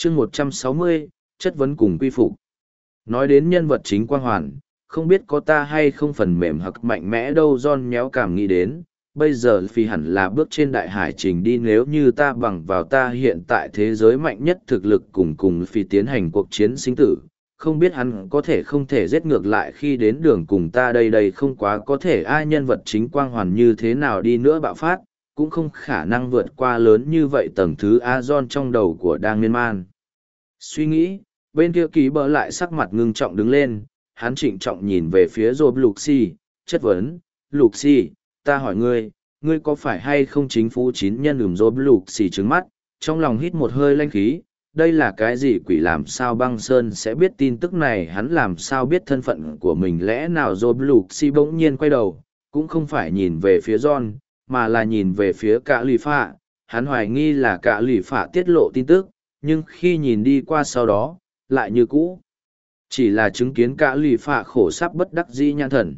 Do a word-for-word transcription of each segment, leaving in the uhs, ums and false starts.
chương một trăm sáu mươi, chất vấn cùng quy phục. Nói đến nhân vật chính quang hoàn, không biết có ta hay không phần mềm hoặc mạnh mẽ đâu John nhéo cảm nghĩ đến, bây giờ phi hẳn là bước trên đại hải trình đi nếu như ta bằng vào ta hiện tại thế giới mạnh nhất thực lực cùng cùng phi tiến hành cuộc chiến sinh tử. Không biết hắn có thể không thể giết ngược lại khi đến đường cùng ta đây đây không quá có thể ai nhân vật chính quang hoàn như thế nào đi nữa bạo phát, cũng không khả năng vượt qua lớn như vậy tầng thứ A John trong đầu của đang miên man. Suy nghĩ, bên kia ký bờ lại sắc mặt ngưng trọng đứng lên, hắn trịnh trọng nhìn về phía Rob Luxi, chất vấn, Luxi, ta hỏi ngươi, ngươi có phải hay không chính phủ chín nhân ửm Rob Luxi trứng mắt, trong lòng hít một hơi lanh khí, đây là cái gì quỷ làm sao băng sơn sẽ biết tin tức này hắn làm sao biết thân phận của mình lẽ nào Rob Luxi bỗng nhiên quay đầu, cũng không phải nhìn về phía John, mà là nhìn về phía cả lì phạ, hắn hoài nghi là cả lì phạ tiết lộ tin tức, nhưng khi nhìn đi qua sau đó, lại như cũ. Chỉ là chứng kiến cả lì phạ khổ sắp bất đắc dĩ nhãn thần.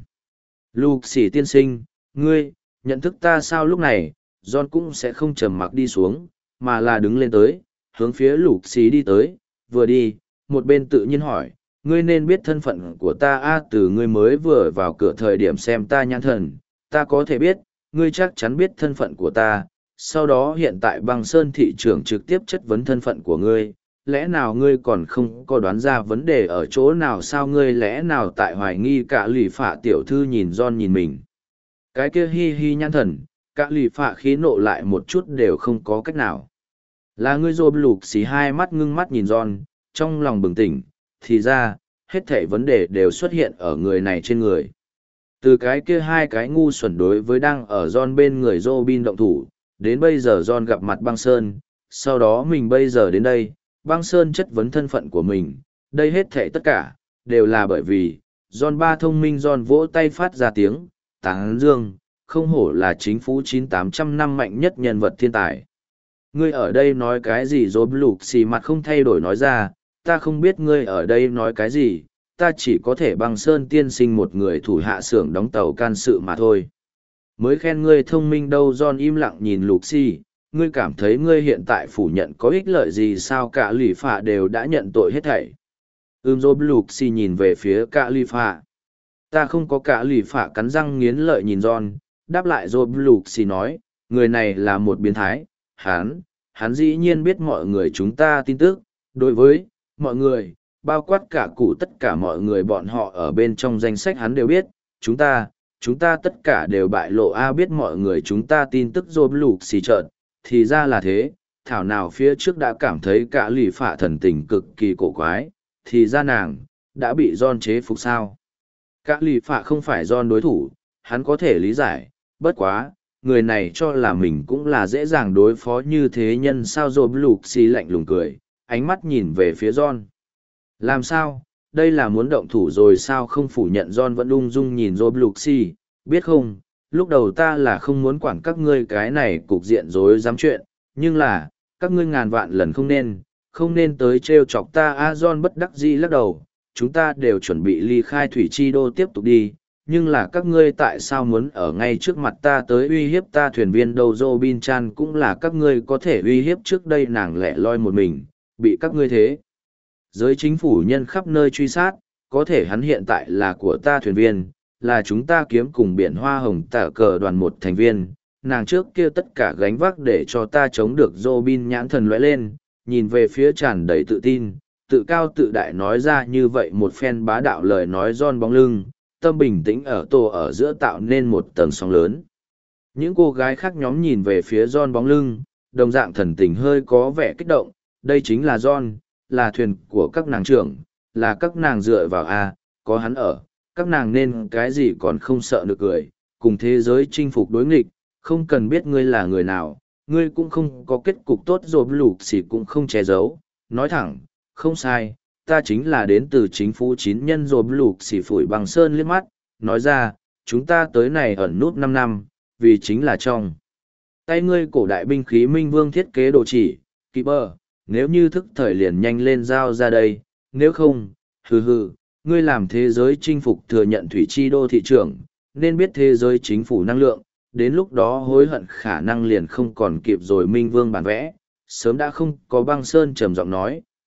Luxi tiên sinh, ngươi, nhận thức ta sao lúc này, John cũng sẽ không trầm mặc đi xuống, mà là đứng lên tới, hướng phía Luxi đi tới, vừa đi, một bên tự nhiên hỏi, ngươi nên biết thân phận của ta a từ ngươi mới vừa vào cửa thời điểm xem ta nhãn thần, ta có thể biết, ngươi chắc chắn biết thân phận của ta, sau đó hiện tại băng sơn thị trưởng trực tiếp chất vấn thân phận của ngươi, lẽ nào ngươi còn không có đoán ra vấn đề ở chỗ nào sao ngươi lẽ nào tại hoài nghi cả lì phạ tiểu thư nhìn John nhìn mình. Cái kia hi hi nhãn thần, cả lì phạ khí nộ lại một chút đều không có cách nào. Là ngươi rộp lục xì hai mắt ngưng mắt nhìn John, trong lòng bừng tỉnh, thì ra, hết thảy vấn đề đều xuất hiện ở người này trên người. Từ cái kia hai cái ngu xuẩn đối với đang ở John bên người Robin động thủ, đến bây giờ John gặp mặt băng sơn, sau đó mình bây giờ đến đây, băng sơn chất vấn thân phận của mình, đây hết thảy tất cả, đều là bởi vì, John ba thông minh John vỗ tay phát ra tiếng, tán dương, không hổ là chính phủ chín tám trăm năm mạnh nhất nhân vật thiên tài. Ngươi ở đây nói cái gì rốp lục xì mặt không thay đổi nói ra, ta không biết ngươi ở đây nói cái gì, ta chỉ có thể băng sơn tiên sinh một người thủ hạ xưởng đóng tàu can sự mà thôi. Mới khen ngươi thông minh đâu John im lặng nhìn lục xì, ngươi cảm thấy ngươi hiện tại phủ nhận có ích lợi gì sao cả lì phạ đều đã nhận tội hết thảy. Ưm rốp lục xì nhìn về phía cả lì phạ. Ta không có cả lì phạ cắn răng nghiến lợi nhìn John, đáp lại rốp lục xì nói, người này là một biến thái, hắn, hắn dĩ nhiên biết mọi người chúng ta tin tức, đối với mọi người, bao quát cả cụ tất cả mọi người bọn họ ở bên trong danh sách hắn đều biết, chúng ta, chúng ta tất cả đều bại lộ a biết mọi người chúng ta tin tức rộp lục xì trợn, thì ra là thế, thảo nào phía trước đã cảm thấy cả lì phạ thần tình cực kỳ cổ quái, thì ra nàng, đã bị John chế phục sao. Cả lì phạ không phải John đối thủ, hắn có thể lý giải, bất quá, người này cho là mình cũng là dễ dàng đối phó như thế nhân sao rộp lục xì lạnh lùng cười, ánh mắt nhìn về phía John. Làm sao, đây là muốn động thủ rồi sao không phủ nhận John vẫn ung dung nhìn rộp lục xì, biết không, lúc đầu ta là không muốn quản các ngươi cái này cục diện rối dám chuyện, nhưng là, các ngươi ngàn vạn lần không nên, không nên tới trêu chọc ta a John bất đắc dĩ lắc đầu, chúng ta đều chuẩn bị ly khai thủy chi đô tiếp tục đi. Nhưng là các ngươi tại sao muốn ở ngay trước mặt ta tới uy hiếp ta thuyền viên đâu Robin Chan cũng là các ngươi có thể uy hiếp trước đây nàng lẻ loi một mình, bị các ngươi thế. Giới chính phủ nhân khắp nơi truy sát, có thể hắn hiện tại là của ta thuyền viên, là chúng ta kiếm cùng biển hoa hồng tả cờ đoàn một thành viên, nàng trước kia tất cả gánh vác để cho ta chống được Robin nhãn thần lóe lên, nhìn về phía tràn đầy tự tin, tự cao tự đại nói ra như vậy một phen bá đạo lời nói John bóng lưng. Tâm bình tĩnh ở tổ ở giữa tạo nên một tầng sóng lớn. Những cô gái khác nhóm nhìn về phía John bóng lưng, đồng dạng thần tình hơi có vẻ kích động, đây chính là John, là thuyền của các nàng trưởng, là các nàng dựa vào A, có hắn ở, các nàng nên cái gì còn không sợ được cười, cùng thế giới chinh phục đối nghịch, không cần biết ngươi là người nào, ngươi cũng không có kết cục tốt rồi lục xỉ cũng không che giấu, nói thẳng, không sai. Ta chính là đến từ chính phủ chín nhân rồi lục xỉ phủi bằng sơn liếc mắt, nói ra, chúng ta tới này ẩn nút năm năm, vì chính là trong. Tay ngươi cổ đại binh khí minh vương thiết kế đồ chỉ, kỵ bờ, nếu như thức thời liền nhanh lên giao ra đây, nếu không, hừ hừ, ngươi làm thế giới chinh phục thừa nhận thủy chi đô thị trưởng, nên biết thế giới chính phủ năng lượng, đến lúc đó hối hận khả năng liền không còn kịp rồi minh vương bản vẽ, sớm đã không có băng sơn trầm giọng nói.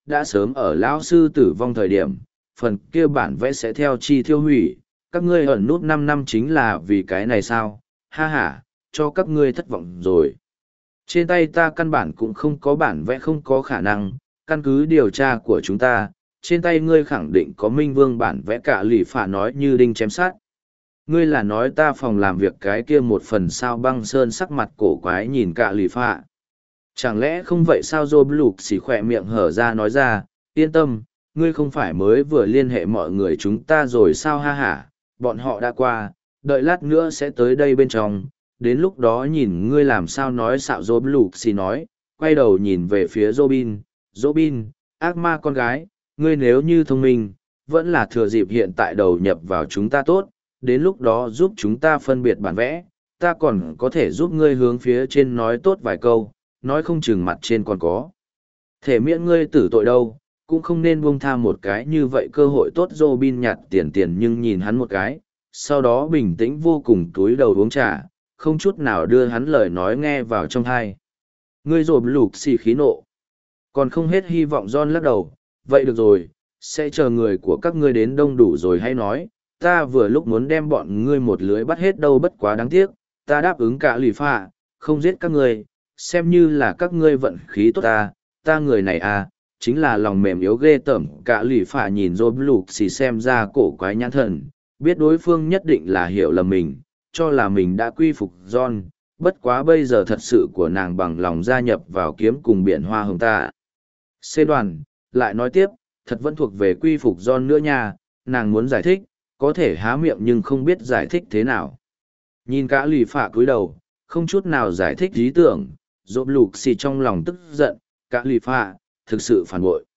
đã sớm ở lão sư tử vong thời điểm, phần kia bản vẽ sẽ theo chi thiêu hủy, các ngươi ẩn nút năm năm chính là vì cái này sao, ha ha, cho các ngươi thất vọng rồi. Trên tay ta căn bản cũng không có bản vẽ, không có khả năng, căn cứ điều tra của chúng ta, trên tay ngươi khẳng định có minh vương bản vẽ. Cả lì phả nói như đinh chém sát. Ngươi là nói ta phòng làm việc cái kia một phần sao? Băng Sơn sắc mặt cổ quái nhìn cả lì phả. Chẳng lẽ không vậy sao? Dô lục xỉ khỏe miệng hở ra nói ra, yên tâm, ngươi không phải mới vừa liên hệ mọi người chúng ta rồi sao? Ha hả, bọn họ đã qua, đợi lát nữa sẽ tới đây bên trong, đến lúc đó nhìn ngươi làm sao nói xạo. Dô lục xỉ nói, quay đầu nhìn về phía Robin. Robin, ác ma con gái, ngươi nếu như thông minh, vẫn là thừa dịp hiện tại đầu nhập vào chúng ta tốt, đến lúc đó giúp chúng ta phân biệt bản vẽ, ta còn có thể giúp ngươi hướng phía trên nói tốt vài câu, nói không chừng mặt trên còn có thể miễn ngươi tử tội đâu, cũng không nên buông tha một cái như vậy cơ hội tốt. Robin nhặt tiền tiền nhưng nhìn hắn một cái, sau đó bình tĩnh vô cùng túi đầu uống trà, không chút nào đưa hắn lời nói nghe vào trong tai. Ngươi rộp lục xì khí nộ. Còn không hết hy vọng. John lắc đầu, vậy được rồi, sẽ chờ người của các ngươi đến đông đủ rồi hay nói, ta vừa lúc muốn đem bọn ngươi một lưới bắt hết đâu. Bất quá đáng tiếc, ta đáp ứng cả lì phạ, không giết các ngươi, xem như là các ngươi vận khí tốt ta, ta người này à, chính là lòng mềm yếu ghê tởm. Cả lì phạ nhìn rộp lục xì xem ra cổ quái nhãn thần, biết đối phương nhất định là hiểu lầm mình, cho là mình đã quy phục John, bất quá bây giờ thật sự của nàng bằng lòng gia nhập vào kiếm cùng biển hoa hồng ta. C đoàn, lại nói tiếp, thật vẫn thuộc về quy phục John nữa nha, nàng muốn giải thích, có thể há miệng nhưng không biết giải thích thế nào. Nhìn cả lì phạ cúi đầu, không chút nào giải thích ý tưởng, rộp lục xì trong lòng tức giận, cả lì phạ, thực sự phản bội.